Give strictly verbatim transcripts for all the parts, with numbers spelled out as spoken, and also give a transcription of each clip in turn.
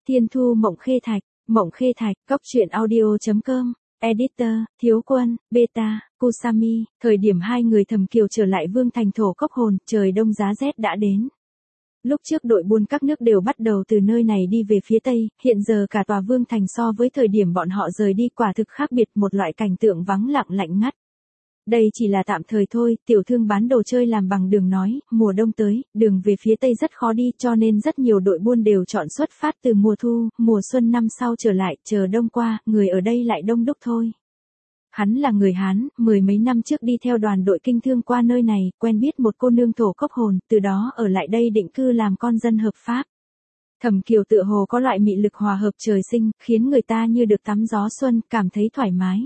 Thiên Thu Mộng Khê Thạch, Mộng Khê Thạch, Cóc truyện audio chấm com, Editor, Thiếu Quân, Beta, Kusami, thời điểm hai người Thẩm Kiều trở lại Vương Thành thổ cốc hồn, trời đông giá rét đã đến. Lúc trước đội buôn các nước đều bắt đầu từ nơi này đi về phía Tây, hiện giờ cả tòa Vương Thành so với thời điểm bọn họ rời đi quả thực khác biệt, một loại cảnh tượng vắng lặng lạnh ngắt. Đây chỉ là tạm thời thôi, tiểu thương bán đồ chơi làm bằng đường nói, mùa đông tới, đường về phía Tây rất khó đi cho nên rất nhiều đội buôn đều chọn xuất phát từ mùa thu, mùa xuân năm sau trở lại, chờ đông qua, người ở đây lại đông đúc thôi. Hắn là người Hán, mười mấy năm trước đi theo đoàn đội kinh thương qua nơi này, quen biết một cô nương thổ cốc hồn, từ đó ở lại đây định cư làm con dân hợp pháp. Thẩm Kiều tựa hồ có loại mị lực hòa hợp trời sinh, khiến người ta như được tắm gió xuân, cảm thấy thoải mái.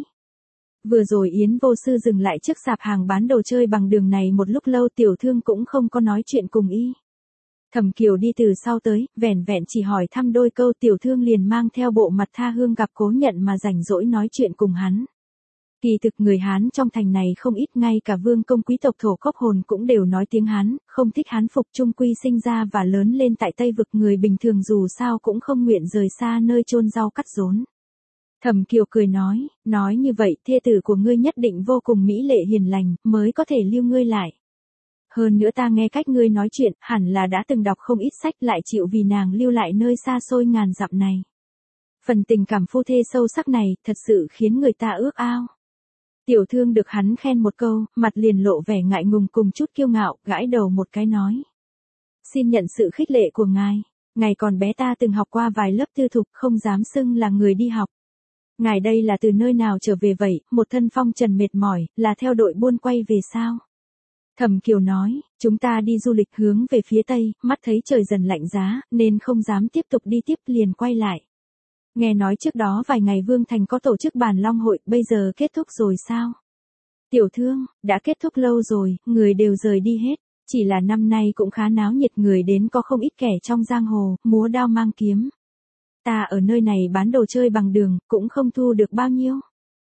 Vừa rồi Yến Vô Sư dừng lại trước sạp hàng bán đồ chơi bằng đường này một lúc lâu, tiểu thương cũng không có nói chuyện cùng y. Thẩm Kiều đi từ sau tới, vẻn vẹn chỉ hỏi thăm đôi câu, tiểu thương liền mang theo bộ mặt tha hương gặp cố nhận mà rảnh rỗi nói chuyện cùng hắn. Kỳ thực người Hán trong thành này không ít, ngay cả vương công quý tộc thổ cốc hồn cũng đều nói tiếng Hán, không thích Hán phục, chung quy sinh ra và lớn lên tại Tây Vực, người bình thường dù sao cũng không nguyện rời xa nơi chôn rau cắt rốn. Thẩm Kiều cười nói, nói như vậy thê tử của ngươi nhất định vô cùng mỹ lệ hiền lành, mới có thể lưu ngươi lại. Hơn nữa ta nghe cách ngươi nói chuyện, hẳn là đã từng đọc không ít sách lại chịu vì nàng lưu lại nơi xa xôi ngàn dặm này. Phần tình cảm phu thê sâu sắc này, thật sự khiến người ta ước ao. Tiểu thương được hắn khen một câu, mặt liền lộ vẻ ngại ngùng cùng chút kiêu ngạo, gãi đầu một cái nói. Xin nhận sự khích lệ của ngài, ngài còn bé ta từng học qua vài lớp tư thục, không dám xưng là người đi học. Ngài đây là từ nơi nào trở về vậy, một thân phong trần mệt mỏi, là theo đội buôn quay về sao? Thẩm Kiều nói, chúng ta đi du lịch hướng về phía Tây, mắt thấy trời dần lạnh giá, nên không dám tiếp tục đi tiếp, liền quay lại. Nghe nói trước đó vài ngày Vương Thành có tổ chức bàn long hội, bây giờ kết thúc rồi sao? Tiểu thương, đã kết thúc lâu rồi, người đều rời đi hết, chỉ là năm nay cũng khá náo nhiệt, người đến có không ít kẻ trong giang hồ, múa đao mang kiếm. Ta ở nơi này bán đồ chơi bằng đường, cũng không thu được bao nhiêu.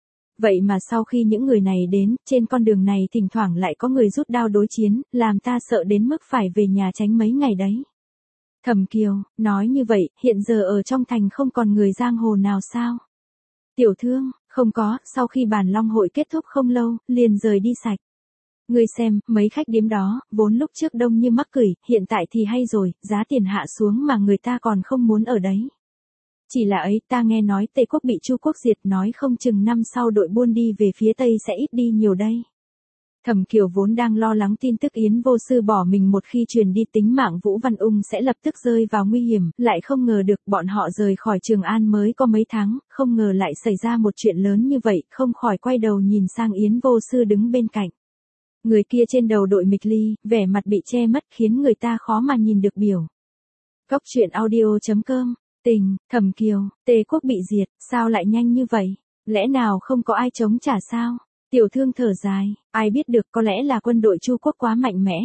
Vậy mà sau khi những người này đến, trên con đường này thỉnh thoảng lại có người rút đao đối chiến, làm ta sợ đến mức phải về nhà tránh mấy ngày đấy. Thẩm Kiều, nói như vậy, hiện giờ ở trong thành không còn người giang hồ nào sao? Tiểu thương, không có, sau khi bàn long hội kết thúc không lâu, liền rời đi sạch. Ngươi xem, mấy khách điếm đó, vốn lúc trước đông như mắc cửi, hiện tại thì hay rồi, giá tiền hạ xuống mà người ta còn không muốn ở đấy. Chỉ là ấy, ta nghe nói Tây Quốc bị Chu Quốc diệt, nói không chừng năm sau đội buôn đi về phía Tây sẽ ít đi nhiều đây. Thẩm Kiều vốn đang lo lắng tin tức Yến Vô Sư bỏ mình một khi truyền đi tính mạng Vũ Văn Ung sẽ lập tức rơi vào nguy hiểm, lại không ngờ được bọn họ rời khỏi Trường An mới có mấy tháng, không ngờ lại xảy ra một chuyện lớn như vậy, không khỏi quay đầu nhìn sang Yến Vô Sư đứng bên cạnh. Người kia trên đầu đội mịch ly, vẻ mặt bị che mất khiến người ta khó mà nhìn được biểu. Cóc truyện audio chấm com. Tình, Thẩm Kiều, Tề Quốc bị diệt, sao lại nhanh như vậy? Lẽ nào không có ai chống trả sao? Tiểu thương thở dài, ai biết được, có lẽ là quân đội Chu Quốc quá mạnh mẽ.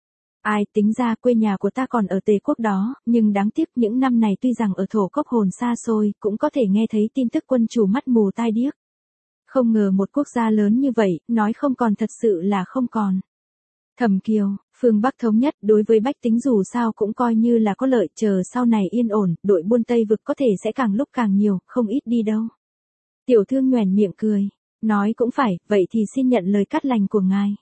Ai tính ra quê nhà của ta còn ở Tề Quốc đó, nhưng đáng tiếc những năm này tuy rằng ở thổ cốc hồn xa xôi, cũng có thể nghe thấy tin tức quân chủ mắt mù tai điếc. Không ngờ một quốc gia lớn như vậy, nói không còn thật sự là không còn. Thẩm Kiều, phương Bắc thống nhất đối với bách tính dù sao cũng coi như là có lợi, chờ sau này yên ổn, đội buôn Tây Vực có thể sẽ càng lúc càng nhiều, không ít đi đâu. Tiểu thương nhoẻn miệng cười, nói cũng phải, vậy thì xin nhận lời cát lành của ngài.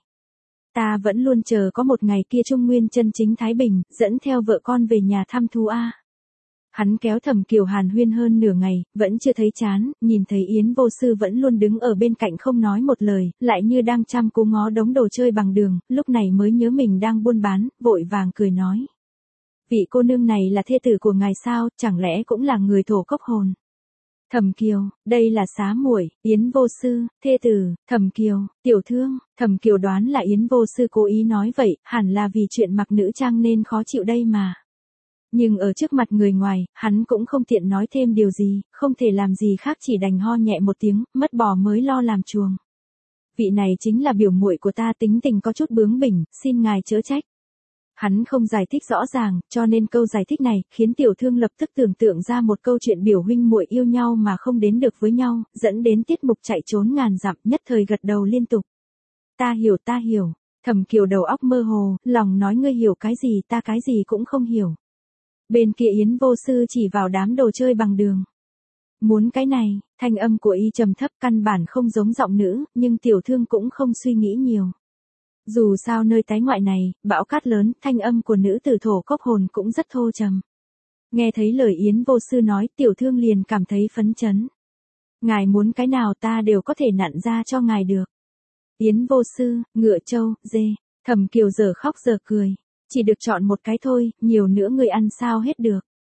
Ta vẫn luôn chờ có một ngày kia Trung Nguyên chân chính thái bình, dẫn theo vợ con về nhà thăm thú a. Hắn kéo Thẩm Kiều hàn huyên hơn nửa ngày, vẫn chưa thấy chán, nhìn thấy Yến Vô Sư vẫn luôn đứng ở bên cạnh không nói một lời, lại như đang chăm chú ngó đống đồ chơi bằng đường, lúc này mới nhớ mình đang buôn bán, vội vàng cười nói. Vị cô nương này là thê tử của ngài sao, chẳng lẽ cũng là người thổ cốc hồn? Thẩm Kiều, đây là xá muội, Yến Vô Sư, thê tử, Thẩm Kiều, tiểu thương, Thẩm Kiều đoán là Yến Vô Sư cố ý nói vậy, hẳn là vì chuyện mặc nữ trang nên khó chịu đây mà. Nhưng ở trước mặt người ngoài, hắn cũng không tiện nói thêm điều gì, không thể làm gì khác chỉ đành ho nhẹ một tiếng, mất bò mới lo làm chuồng. Vị này chính là biểu muội của ta, tính tình có chút bướng bỉnh, xin ngài chớ trách. Hắn không giải thích rõ ràng, cho nên câu giải thích này, khiến tiểu thương lập tức tưởng tượng ra một câu chuyện biểu huynh muội yêu nhau mà không đến được với nhau, dẫn đến tiết mục chạy trốn ngàn dặm, nhất thời gật đầu liên tục. Ta hiểu ta hiểu, Thẩm Kiều đầu óc mơ hồ, lòng nói ngươi hiểu cái gì ta cái gì cũng không hiểu. Bên kia Yến Vô Sư chỉ vào đám đồ chơi bằng đường. Muốn cái này, thanh âm của y trầm thấp căn bản không giống giọng nữ, nhưng tiểu thương cũng không suy nghĩ nhiều. Dù sao nơi tái ngoại này, bão cát lớn, thanh âm của nữ tử thổ cốc hồn cũng rất thô trầm. Nghe thấy lời Yến Vô Sư nói, tiểu thương liền cảm thấy phấn chấn. Ngài muốn cái nào ta đều có thể nặn ra cho ngài được. Yến Vô Sư, ngựa trâu, dê, Thẩm Kiều giờ khóc giờ cười. Chỉ được chọn một cái thôi, nhiều nữa ngươi ăn sao hết được.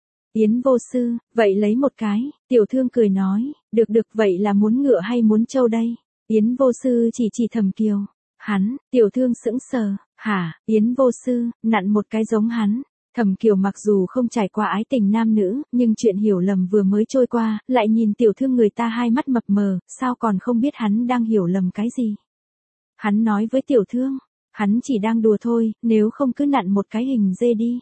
Yến Vô Sư, vậy lấy một cái, tiểu thương cười nói, được được vậy là muốn ngựa hay muốn trâu đây? Yến Vô Sư chỉ chỉ Thẩm Kiều. Hắn, tiểu thương sững sờ, hả, Yến Vô Sư, nặn một cái giống hắn. Thẩm Kiều mặc dù không trải qua ái tình nam nữ, nhưng chuyện hiểu lầm vừa mới trôi qua, lại nhìn tiểu thương người ta hai mắt mập mờ, sao còn không biết hắn đang hiểu lầm cái gì. Hắn nói với tiểu thương, hắn chỉ đang đùa thôi, nếu không cứ nặn một cái hình dê đi.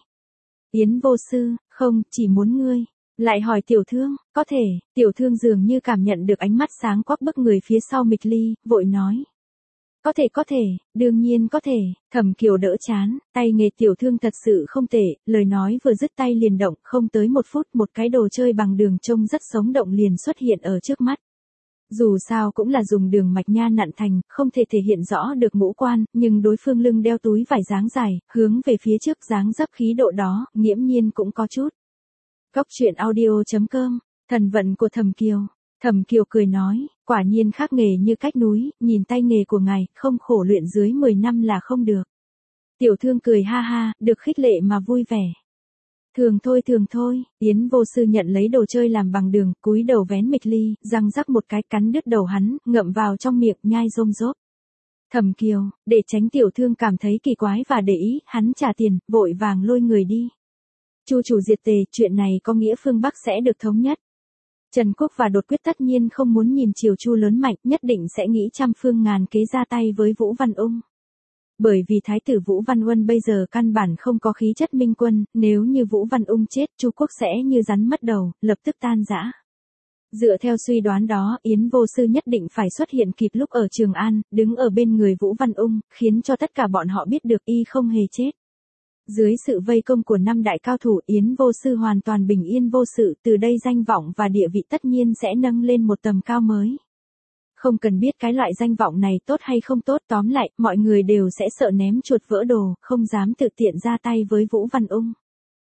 Yến Vô Sư, không, chỉ muốn ngươi. Lại hỏi tiểu thương, có thể, tiểu thương dường như cảm nhận được ánh mắt sáng quắc bức người phía sau Mịch Ly, vội nói. Có thể có thể, đương nhiên có thể, Thẩm Kiều đỡ chán, tay nghề tiểu thương thật sự không tệ, lời nói vừa dứt tay liền động, không tới một phút một cái đồ chơi bằng đường trông rất sống động liền xuất hiện ở trước mắt. Dù sao cũng là dùng đường mạch nha nặn thành, không thể thể hiện rõ được ngũ quan, nhưng đối phương lưng đeo túi vải dáng dài, hướng về phía trước dáng dấp khí độ đó, nghiễm nhiên cũng có chút. Cốc truyện audio chấm com, thần vận của Thẩm Kiều. Thẩm Kiều cười nói, quả nhiên khác nghề như cách núi, nhìn tay nghề của ngài, không khổ luyện dưới mười năm là không được. Tiểu thương cười ha ha, được khích lệ mà vui vẻ. Thường thôi thường thôi, Yến Vô Sư nhận lấy đồ chơi làm bằng đường, cúi đầu vén Mịch Ly, răng rắc một cái cắn đứt đầu hắn, ngậm vào trong miệng nhai rôm rốp. Thẩm Kiều, để tránh tiểu thương cảm thấy kỳ quái và để ý, hắn trả tiền, vội vàng lôi người đi. Chu chủ diệt tề, chuyện này có nghĩa phương Bắc sẽ được thống nhất. Trần Quốc và Đột Quyết tất nhiên không muốn nhìn Triều Chu lớn mạnh, nhất định sẽ nghĩ trăm phương ngàn kế ra tay với Vũ Văn Ung. Bởi vì Thái tử Vũ Văn Uân bây giờ căn bản không có khí chất minh quân, nếu như Vũ Văn Ung chết, Chu quốc sẽ như rắn mất đầu, lập tức tan rã. Dựa theo suy đoán đó, Yến Vô Sư nhất định phải xuất hiện kịp lúc ở Trường An, đứng ở bên người Vũ Văn Ung, khiến cho tất cả bọn họ biết được y không hề chết. Dưới sự vây công của năm đại cao thủ, Yến Vô Sư hoàn toàn bình yên vô sự, từ đây danh vọng và địa vị tất nhiên sẽ nâng lên một tầm cao mới. Không cần biết cái loại danh vọng này tốt hay không tốt, tóm lại, mọi người đều sẽ sợ ném chuột vỡ đồ, không dám tự tiện ra tay với Vũ Văn Ung.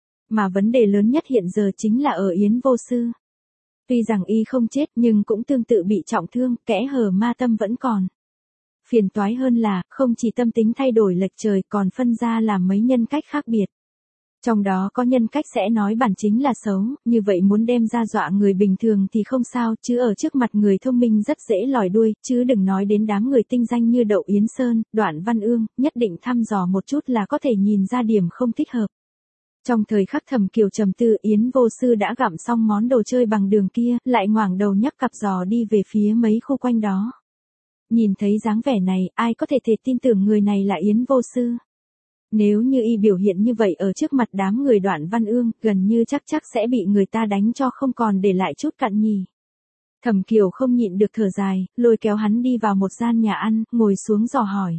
Mà vấn đề lớn nhất hiện giờ chính là ở Yến Vô Sư. Tuy rằng y không chết nhưng cũng tương tự bị trọng thương, kẽ hở ma tâm vẫn còn. Phiền toái hơn là, không chỉ tâm tính thay đổi lệch trời còn phân ra làm mấy nhân cách khác biệt. Trong đó có nhân cách sẽ nói bản chính là xấu, như vậy muốn đem ra dọa người bình thường thì không sao, chứ ở trước mặt người thông minh rất dễ lòi đuôi, chứ đừng nói đến đám người tinh danh như Đậu Yến Sơn, Đoạn Văn Ương, nhất định thăm dò một chút là có thể nhìn ra điểm không thích hợp. Trong thời khắc Thẩm Kiều trầm tư, Yến Vô Sư đã gặm xong món đồ chơi bằng đường kia, lại ngoảnh đầu nhắc cặp giò đi về phía mấy khu quanh đó. Nhìn thấy dáng vẻ này, ai có thể thể tin tưởng người này là Yến Vô Sư. Nếu như y biểu hiện như vậy ở trước mặt đám người Đoạn Văn Ương, gần như chắc chắc sẽ bị người ta đánh cho không còn để lại chút cặn nhì. Thẩm Kiều không nhịn được thở dài, lôi kéo hắn đi vào một gian nhà ăn, ngồi xuống dò hỏi.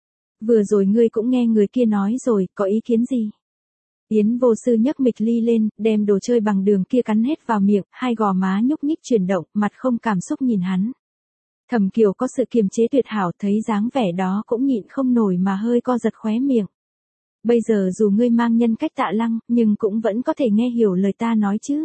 Vừa rồi ngươi cũng nghe người kia nói rồi, có ý kiến gì? Yến Vô Sư nhấc Mịch Ly lên, đem đồ chơi bằng đường kia cắn hết vào miệng, hai gò má nhúc nhích chuyển động, mặt không cảm xúc nhìn hắn. Thẩm Kiều có sự kiềm chế tuyệt hảo, thấy dáng vẻ đó cũng nhịn không nổi mà hơi co giật khóe miệng. Bây giờ dù ngươi mang nhân cách Tạ Lăng, nhưng cũng vẫn có thể nghe hiểu lời ta nói chứ.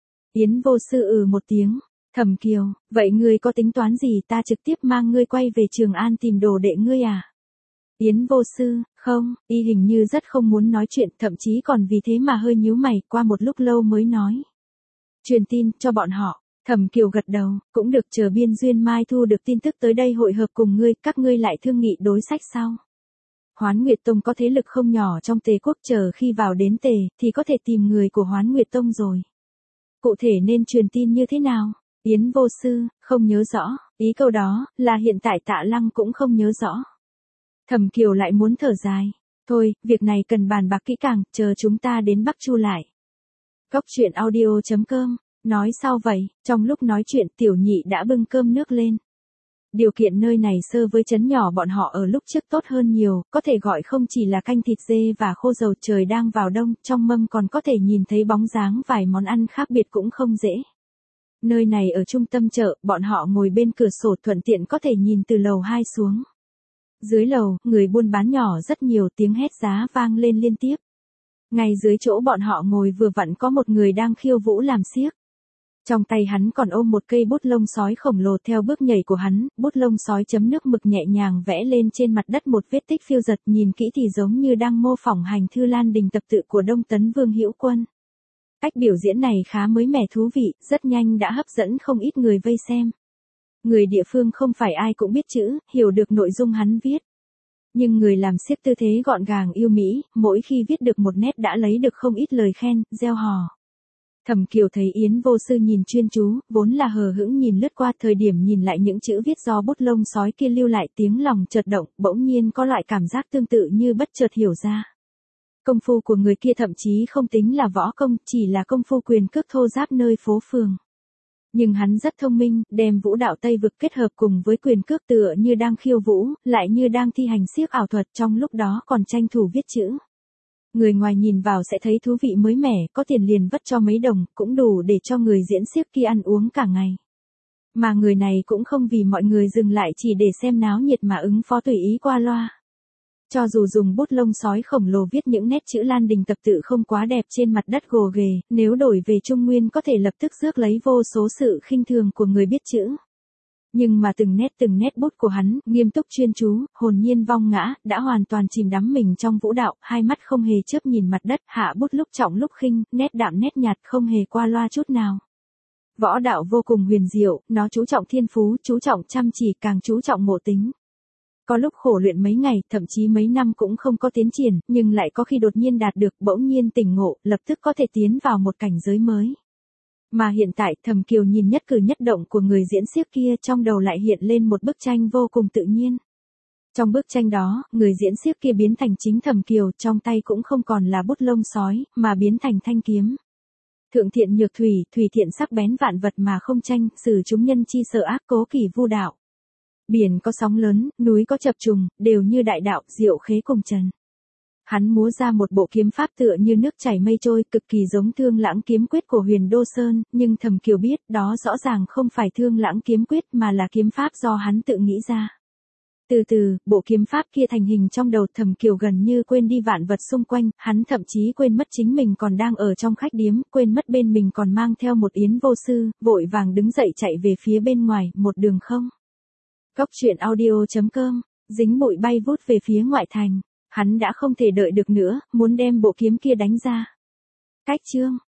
Yến Vô Sư ừ một tiếng. Thẩm Kiều, vậy ngươi có tính toán gì, ta trực tiếp mang ngươi quay về Trường An tìm đồ đệ ngươi à? Yến Vô Sư, không, y hình như rất không muốn nói chuyện, thậm chí còn vì thế mà hơi nhíu mày, qua một lúc lâu mới nói. Truyền tin, cho bọn họ. Thẩm Kiều gật đầu, cũng được, chờ Biên Duyên Mai thu được tin tức tới đây hội hợp cùng ngươi, các ngươi lại thương nghị đối sách sau. Hoán Nguyệt Tông có thế lực không nhỏ trong Tề quốc, chờ khi vào đến Tề, thì có thể tìm người của Hoán Nguyệt Tông rồi. Cụ thể nên truyền tin như thế nào? Yến Vô Sư, không nhớ rõ, ý câu đó, là hiện tại Tạ Lăng cũng không nhớ rõ. Thẩm Kiều lại muốn thở dài. Thôi, việc này cần bàn bạc kỹ càng, chờ chúng ta đến Bắc Chu lại. Cốc truyện audio chấm com, nói sao vậy, trong lúc nói chuyện Tiểu Nhị đã bưng cơm nước lên. Điều kiện nơi này so với trấn nhỏ bọn họ ở lúc trước tốt hơn nhiều, có thể gọi không chỉ là canh thịt dê và khô dầu, trời đang vào đông, trong mâm còn có thể nhìn thấy bóng dáng vài món ăn khác biệt cũng không dễ. Nơi này ở trung tâm chợ, bọn họ ngồi bên cửa sổ thuận tiện có thể nhìn từ lầu hai xuống. Dưới lầu, người buôn bán nhỏ rất nhiều, tiếng hét giá vang lên liên tiếp. Ngay dưới chỗ bọn họ ngồi vừa vặn có một người đang khiêu vũ làm xiếc. Trong tay hắn còn ôm một cây bút lông sói khổng lồ, theo bước nhảy của hắn, bút lông sói chấm nước mực nhẹ nhàng vẽ lên trên mặt đất một vết tích phiêu dật, nhìn kỹ thì giống như đang mô phỏng hành thư Lan Đình tập tự của Đông Tấn Vương Hữu Quân. Cách biểu diễn này khá mới mẻ thú vị, rất nhanh đã hấp dẫn không ít người vây xem. Người địa phương không phải ai cũng biết chữ, hiểu được nội dung hắn viết. Nhưng người làm xiếc tư thế gọn gàng yêu mỹ, mỗi khi viết được một nét đã lấy được không ít lời khen, reo hò. Thẩm Kiều thấy Yến Vô Sư nhìn chuyên chú, vốn là hờ hững nhìn lướt qua, thời điểm nhìn lại những chữ viết do bút lông sói kia lưu lại, tiếng lòng chợt động, bỗng nhiên có loại cảm giác tương tự như bất chợt hiểu ra. Công phu của người kia thậm chí không tính là võ công, chỉ là công phu quyền cước thô ráp nơi phố phường. Nhưng hắn rất thông minh, đem vũ đạo Tây vực kết hợp cùng với quyền cước, tựa như đang khiêu vũ, lại như đang thi hành xiếc ảo thuật, trong lúc đó còn tranh thủ viết chữ. Người ngoài nhìn vào sẽ thấy thú vị mới mẻ, có tiền liền vất cho mấy đồng, cũng đủ để cho người diễn xiếc kia ăn uống cả ngày. Mà người này cũng không vì mọi người dừng lại chỉ để xem náo nhiệt mà ứng phó tùy ý qua loa. Cho dù dùng bút lông sói khổng lồ viết những nét chữ Lan Đình tập tự không quá đẹp trên mặt đất gồ ghề, nếu đổi về Trung Nguyên có thể lập tức rước lấy vô số sự khinh thường của người biết chữ. Nhưng mà từng nét từng nét bút của hắn, nghiêm túc chuyên chú, hồn nhiên vong ngã, đã hoàn toàn chìm đắm mình trong vũ đạo, hai mắt không hề chớp nhìn mặt đất, hạ bút lúc trọng lúc khinh, nét đạm nét nhạt không hề qua loa chút nào. Võ đạo vô cùng huyền diệu, nó chú trọng thiên phú, chú trọng chăm chỉ, càng chú trọng ngộ tính. Có lúc khổ luyện mấy ngày, thậm chí mấy năm cũng không có tiến triển, nhưng lại có khi đột nhiên đạt được, bỗng nhiên tỉnh ngộ, lập tức có thể tiến vào một cảnh giới mới. Mà hiện tại, Thẩm Kiều nhìn nhất cử nhất động của người diễn xiếc kia, trong đầu lại hiện lên một bức tranh vô cùng tự nhiên. Trong bức tranh đó, người diễn xiếc kia biến thành chính Thẩm Kiều, trong tay cũng không còn là bút lông sói, mà biến thành thanh kiếm. Thượng thiện nhược thủy, thủy thiện sắc bén vạn vật mà không tranh, xử chúng nhân chi sợ ác, cố kỳ vu đạo. Biển có sóng lớn, núi có chập trùng, đều như đại đạo, diệu khế cùng trần. Hắn múa ra một bộ kiếm pháp tựa như nước chảy mây trôi, cực kỳ giống Thương Lãng kiếm quyết của Huyền Đô Sơn, nhưng Thẩm Kiều biết, đó rõ ràng không phải Thương Lãng kiếm quyết mà là kiếm pháp do hắn tự nghĩ ra. Từ từ, bộ kiếm pháp kia thành hình trong đầu Thẩm Kiều, gần như quên đi vạn vật xung quanh, hắn thậm chí quên mất chính mình còn đang ở trong khách điếm, quên mất bên mình còn mang theo một Yến Vô Sư, vội vàng đứng dậy chạy về phía bên ngoài, một đường không. Góc truyện audio chấm com, dính bụi bay vút về phía ngoại thành. Hắn đã không thể đợi được nữa, muốn đem bộ kiếm kia đánh ra. Cách chương